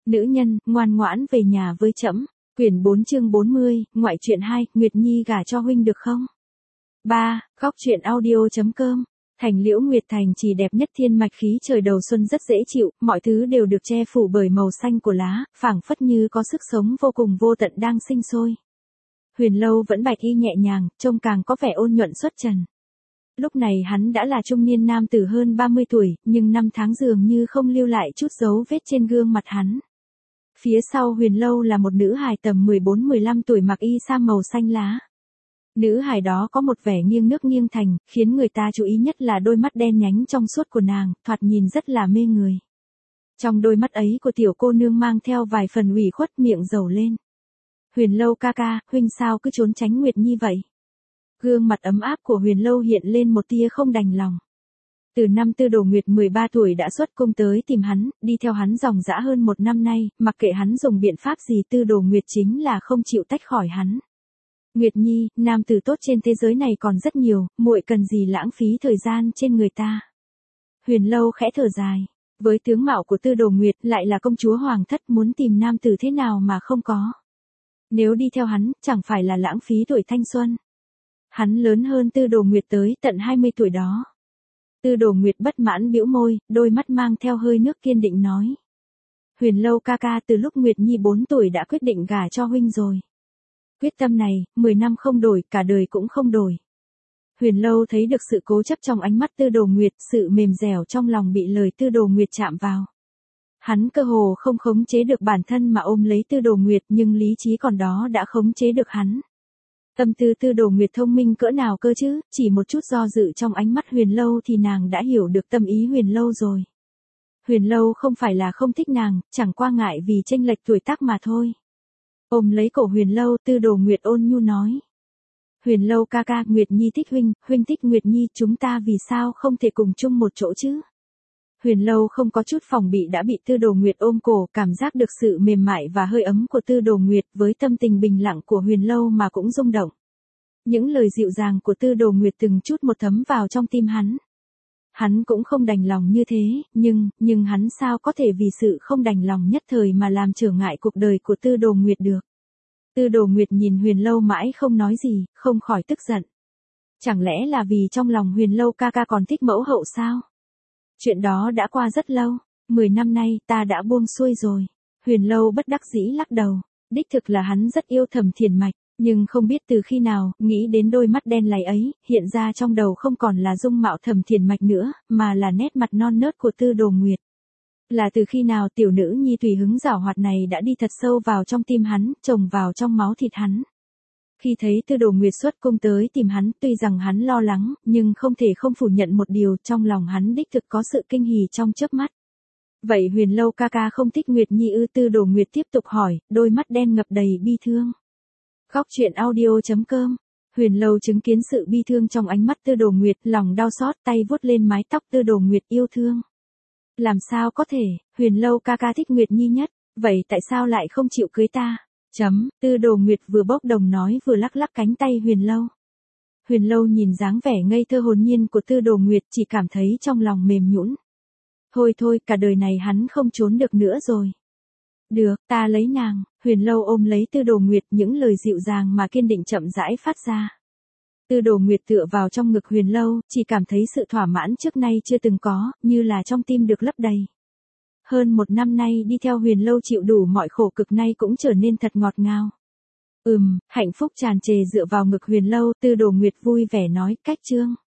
Nữ nhân, ngoan ngoãn về nhà với trẫm. Quyển 4 chương 40, ngoại truyện 2, Nguyệt Nhi gả cho huynh được không? 3. Góc truyện audio.com. Thành Liễu Nguyệt Thành chỉ đẹp nhất thiên mạch, khí trời đầu xuân rất dễ chịu, mọi thứ đều được che phủ bởi màu xanh của lá, phảng phất như có sức sống vô cùng vô tận đang sinh sôi. Huyền Lâu vẫn bạch y nhẹ nhàng, trông càng có vẻ ôn nhuận xuất trần. Lúc này hắn đã là trung niên nam tử hơn 30 tuổi, nhưng năm tháng dường như không lưu lại chút dấu vết trên gương mặt hắn. Phía sau Huyền Lâu là một nữ hài tầm 14-15 tuổi mặc y sa màu xanh lá. Nữ hài đó có một vẻ nghiêng nước nghiêng thành, khiến người ta chú ý nhất là đôi mắt đen nhánh trong suốt của nàng, thoạt nhìn rất là mê người. Trong đôi mắt ấy của tiểu cô nương mang theo vài phần ủy khuất, miệng dầu lên. Huyền Lâu ca ca, huynh sao cứ trốn tránh Nguyệt Nhi vậy? Gương mặt ấm áp của Huyền Lâu hiện lên một tia không đành lòng. Từ năm Tư Đồ Nguyệt 13 tuổi đã xuất cung tới tìm hắn, đi theo hắn dòng dã hơn một năm nay, mặc kệ hắn dùng biện pháp gì Tư Đồ Nguyệt chính là không chịu tách khỏi hắn. Nguyệt Nhi, nam tử tốt trên thế giới này còn rất nhiều, muội cần gì lãng phí thời gian trên người ta. Huyền Lâu khẽ thở dài, với tướng mạo của Tư Đồ Nguyệt lại là công chúa hoàng thất, muốn tìm nam tử thế nào mà không có. Nếu đi theo hắn, chẳng phải là lãng phí tuổi thanh xuân. Hắn lớn hơn Tư Đồ Nguyệt tới tận 20 tuổi đó. Tư Đồ Nguyệt bất mãn bĩu môi, đôi mắt mang theo hơi nước kiên định nói. Huyền Lâu ca ca, từ lúc Nguyệt Nhi 4 tuổi đã quyết định gả cho huynh rồi. Quyết tâm này, 10 năm không đổi, cả đời cũng không đổi. Huyền Lâu thấy được sự cố chấp trong ánh mắt Tư Đồ Nguyệt, sự mềm dẻo trong lòng bị lời Tư Đồ Nguyệt chạm vào. Hắn cơ hồ không khống chế được bản thân mà ôm lấy Tư Đồ Nguyệt, nhưng lý trí còn đó đã khống chế được hắn. Tâm tư Tư Đồ Nguyệt thông minh cỡ nào cơ chứ, chỉ một chút do dự trong ánh mắt Huyền Lâu thì nàng đã hiểu được tâm ý Huyền Lâu rồi. Huyền Lâu không phải là không thích nàng, chẳng qua ngại vì chênh lệch tuổi tác mà thôi. Ôm lấy cổ Huyền Lâu, Tư Đồ Nguyệt ôn nhu nói. Huyền Lâu ca ca, Nguyệt Nhi thích huynh, huynh thích Nguyệt Nhi, chúng ta vì sao không thể cùng chung một chỗ chứ? Huyền Lâu không có chút phòng bị đã bị Tư Đồ Nguyệt ôm cổ, cảm giác được sự mềm mại và hơi ấm của Tư Đồ Nguyệt, với tâm tình bình lặng của Huyền Lâu mà cũng rung động. Những lời dịu dàng của Tư Đồ Nguyệt từng chút một thấm vào trong tim hắn. Hắn cũng không đành lòng như thế, nhưng hắn sao có thể vì sự không đành lòng nhất thời mà làm trở ngại cuộc đời của Tư Đồ Nguyệt được. Tư Đồ Nguyệt nhìn Huyền Lâu mãi không nói gì, không khỏi tức giận. Chẳng lẽ là vì trong lòng Huyền Lâu ca ca còn thích mẫu hậu sao? Chuyện đó đã qua rất lâu, 10 năm nay ta đã buông xuôi rồi. Huyền Lâu bất đắc dĩ lắc đầu, đích thực là hắn rất yêu Thẩm Thiền Mạch, nhưng không biết từ khi nào, nghĩ đến đôi mắt đen láy ấy, hiện ra trong đầu không còn là dung mạo Thẩm Thiền Mạch nữa, mà là nét mặt non nớt của Tư Đồ Nguyệt. Là từ khi nào tiểu nữ nhi tùy hứng giảo hoạt này đã đi thật sâu vào trong tim hắn, trồng vào trong máu thịt hắn. Khi thấy Tư Đồ Nguyệt xuất cung tới tìm hắn, tuy rằng hắn lo lắng, nhưng không thể không phủ nhận một điều, trong lòng hắn đích thực có sự kinh hỉ trong chớp mắt. Vậy Huyền Lâu ca ca không thích Nguyệt Nhi ư? Tư Đồ Nguyệt tiếp tục hỏi, đôi mắt đen ngập đầy bi thương. Góc truyện audio.com. Huyền Lâu chứng kiến sự bi thương trong ánh mắt Tư Đồ Nguyệt, lòng đau xót, tay vuốt lên mái tóc Tư Đồ Nguyệt yêu thương. Làm sao có thể, Huyền Lâu ca ca thích Nguyệt Nhi nhất, vậy tại sao lại không chịu cưới ta? Tư Đồ Nguyệt vừa bốc đồng nói vừa lắc lắc cánh tay Huyền Lâu. Huyền Lâu nhìn dáng vẻ ngây thơ hồn nhiên của Tư Đồ Nguyệt, chỉ cảm thấy trong lòng mềm nhũn. Thôi, cả đời này hắn không trốn được nữa rồi. Được, ta lấy nàng. Huyền Lâu ôm lấy Tư Đồ Nguyệt, những lời dịu dàng mà kiên định chậm rãi phát ra. Tư Đồ Nguyệt tựa vào trong ngực Huyền Lâu, chỉ cảm thấy sự thỏa mãn trước nay chưa từng có, như là trong tim được lấp đầy. Hơn một năm nay đi theo Huyền Lâu chịu đủ mọi khổ cực nay cũng trở nên thật ngọt ngào. Hạnh phúc tràn trề dựa vào ngực Huyền Lâu, Tư Đồ Nguyệt vui vẻ nói, cách chương.